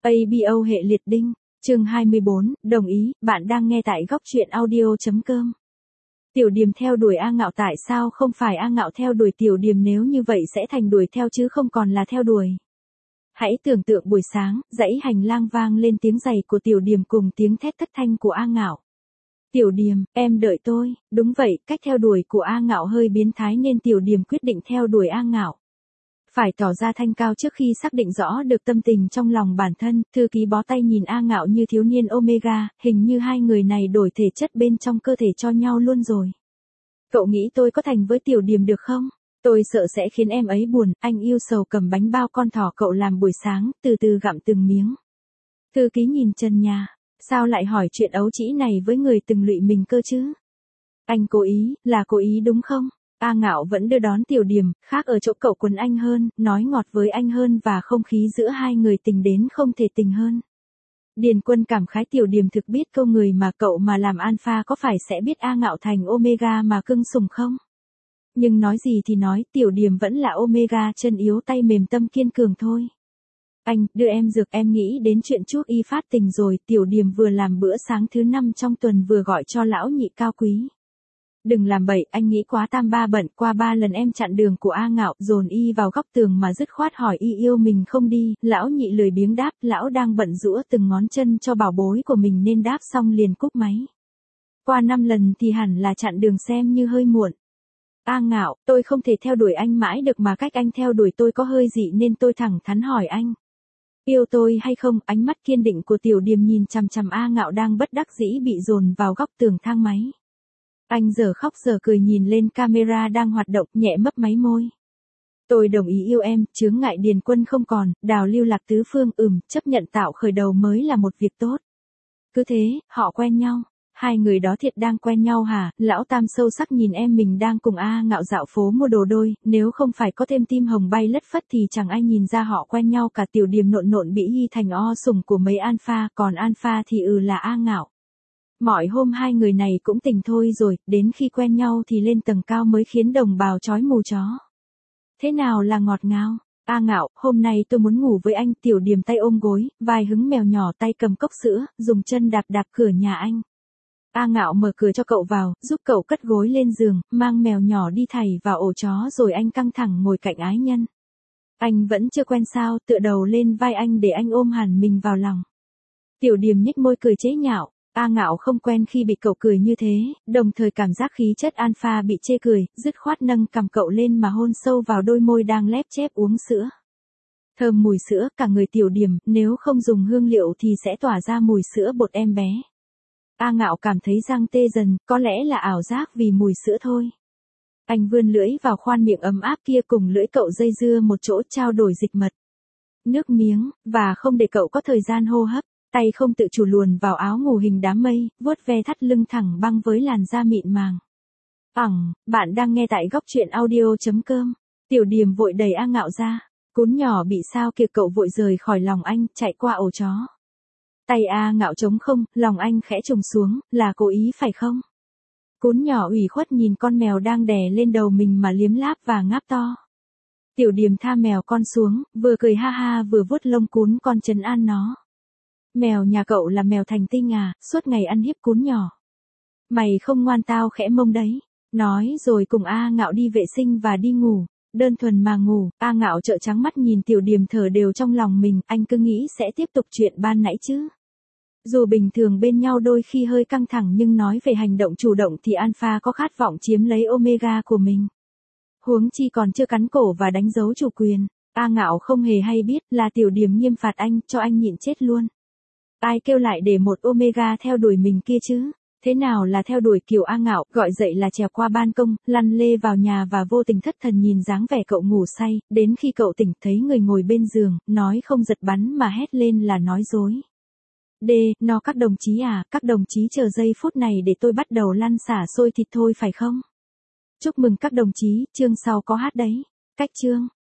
ABO hệ liệt đinh, chương 24, đồng ý, bạn đang nghe tại góc truyện audio.com. Tiểu Điềm theo đuổi A Ngạo, tại sao không phải A Ngạo theo đuổi Tiểu Điềm, nếu như vậy sẽ thành đuổi theo chứ không còn là theo đuổi. Hãy tưởng tượng buổi sáng, dãy hành lang vang lên tiếng giày của Tiểu Điềm cùng tiếng thét thất thanh của A Ngạo. Tiểu Điềm, em đợi tôi. Đúng vậy, cách theo đuổi của A Ngạo hơi biến thái nên Tiểu Điềm quyết định theo đuổi A Ngạo. Phải tỏ ra thanh cao trước khi xác định rõ được tâm tình trong lòng bản thân, thư ký bó tay nhìn A Ngạo như thiếu niên Omega, hình như hai người này đổi thể chất bên trong cơ thể cho nhau luôn rồi. Cậu nghĩ tôi có thành với Tiểu Điềm được không? Tôi sợ sẽ khiến em ấy buồn. Anh yêu sầu cầm bánh bao con thỏ cậu làm buổi sáng, từ từ gặm từng miếng. Thư ký nhìn trần nhà. Sao lại hỏi chuyện ấu trĩ này với người từng lụy mình cơ chứ? Anh cố ý, là cố ý đúng không? A Ngạo vẫn đưa đón Tiểu Điềm, khác ở chỗ cậu quấn anh hơn, nói ngọt với anh hơn và không khí giữa hai người tình đến không thể tình hơn. Điền Quân cảm khái Tiểu Điềm thực biết câu người mà cậu mà làm alpha có phải sẽ biết A Ngạo thành omega mà cưng sủng không? Nhưng nói gì thì nói, Tiểu Điềm vẫn là omega chân yếu tay mềm tâm kiên cường thôi. Anh, đưa em dược, em nghĩ đến chuyện chuốc y phát tình rồi. Tiểu Điềm vừa làm bữa sáng thứ 5 trong tuần vừa gọi cho lão nhị cao quý. Đừng làm bậy, anh nghĩ quá tam ba bận, qua 3 lần em chặn đường của A Ngạo, dồn y vào góc tường mà dứt khoát hỏi y yêu mình không đi. Lão nhị lười biếng đáp, lão đang bận giũa từng ngón chân cho bảo bối của mình nên đáp xong liền cúp máy. Qua 5 lần thì hẳn là chặn đường xem như hơi muộn. A Ngạo, tôi không thể theo đuổi anh mãi được mà cách anh theo đuổi tôi có hơi dị nên tôi thẳng thắn hỏi anh. Yêu tôi hay không? Ánh mắt kiên định của Tiểu Điềm nhìn chằm chằm A Ngạo đang bất đắc dĩ bị dồn vào góc tường thang máy. Anh giờ khóc giờ cười nhìn lên camera đang hoạt động, nhẹ mấp máy môi. Tôi đồng ý yêu em, chướng ngại Điền Quân không còn, đào lưu lạc tứ phương, chấp nhận tạo khởi đầu mới là một việc tốt. Cứ thế, họ quen nhau. Hai người đó thiệt đang quen nhau hả? Lão Tam sâu sắc nhìn em mình đang cùng A Ngạo dạo phố mua đồ đôi, nếu không phải có thêm tim hồng bay lất phất thì chẳng ai nhìn ra họ quen nhau cả. Tiểu Điềm nộn nộn bị hy thành o sủng của mấy alpha, còn alpha thì là A Ngạo. Mọi hôm hai người này cũng tình thôi rồi, đến khi quen nhau thì lên tầng cao mới khiến đồng bào chói mù chó. Thế nào là ngọt ngào? A Ngạo, hôm nay tôi muốn ngủ với anh. Tiểu Điềm tay ôm gối, vai hứng mèo nhỏ tay cầm cốc sữa, dùng chân đạp đạp cửa nhà anh. A Ngạo mở cửa cho cậu vào, giúp cậu cất gối lên giường, mang mèo nhỏ đi thảy vào ổ chó rồi anh căng thẳng ngồi cạnh ái nhân. Anh vẫn chưa quen sao, tựa đầu lên vai anh để anh ôm hẳn mình vào lòng. Tiểu Điềm nhếch môi cười chế nhạo. A Ngạo không quen khi bị cậu cười như thế, đồng thời cảm giác khí chất alpha bị chê cười, dứt khoát nâng cằm cậu lên mà hôn sâu vào đôi môi đang lép chép uống sữa. Thơm mùi sữa, cả người Tiểu Điềm, nếu không dùng hương liệu thì sẽ tỏa ra mùi sữa bột em bé. A Ngạo cảm thấy răng tê dần, có lẽ là ảo giác vì mùi sữa thôi. Anh vươn lưỡi vào khoan miệng ấm áp kia cùng lưỡi cậu dây dưa một chỗ trao đổi dịch mật. Nước miếng, và không để cậu có thời gian hô hấp. Tay không tự chủ luồn vào áo ngủ hình đám mây, vuốt ve thắt lưng thẳng băng với làn da mịn màng. Bạn đang nghe tại góc truyện audio.com. Tiểu Điềm vội đẩy A Ngạo ra. Cún nhỏ bị sao kìa, cậu vội rời khỏi lòng anh, chạy qua ổ chó. Tay A Ngạo trống không, lòng anh khẽ trùng xuống, là cố ý phải không? Cún nhỏ ủy khuất nhìn con mèo đang đè lên đầu mình mà liếm láp và ngáp to. Tiểu Điềm tha mèo con xuống, vừa cười ha ha vừa vuốt lông cún con trấn an nó. Mèo nhà cậu là mèo thành tinh à, suốt ngày ăn hiếp cún nhỏ. Mày không ngoan tao khẽ mông đấy. Nói rồi cùng A Ngạo đi vệ sinh và đi ngủ. Đơn thuần mà ngủ, A Ngạo trợn trắng mắt nhìn Tiểu Điềm thở đều trong lòng mình, anh cứ nghĩ sẽ tiếp tục chuyện ban nãy chứ. Dù bình thường bên nhau đôi khi hơi căng thẳng nhưng nói về hành động chủ động thì alpha có khát vọng chiếm lấy omega của mình. Huống chi còn chưa cắn cổ và đánh dấu chủ quyền. A Ngạo không hề hay biết là Tiểu Điềm nghiêm phạt anh, cho anh nhịn chết luôn. Ai kêu lại để một omega theo đuổi mình kia chứ? Thế nào là theo đuổi kiểu A Ngạo, gọi dậy là trèo qua ban công, lăn lê vào nhà và vô tình thất thần nhìn dáng vẻ cậu ngủ say, đến khi cậu tỉnh thấy người ngồi bên giường, nói không giật bắn mà hét lên là nói dối. No các đồng chí à, các đồng chí chờ giây phút này để tôi bắt đầu lăn xả xôi thịt thôi phải không? Chúc mừng các đồng chí, chương sau có hát đấy. Cách chương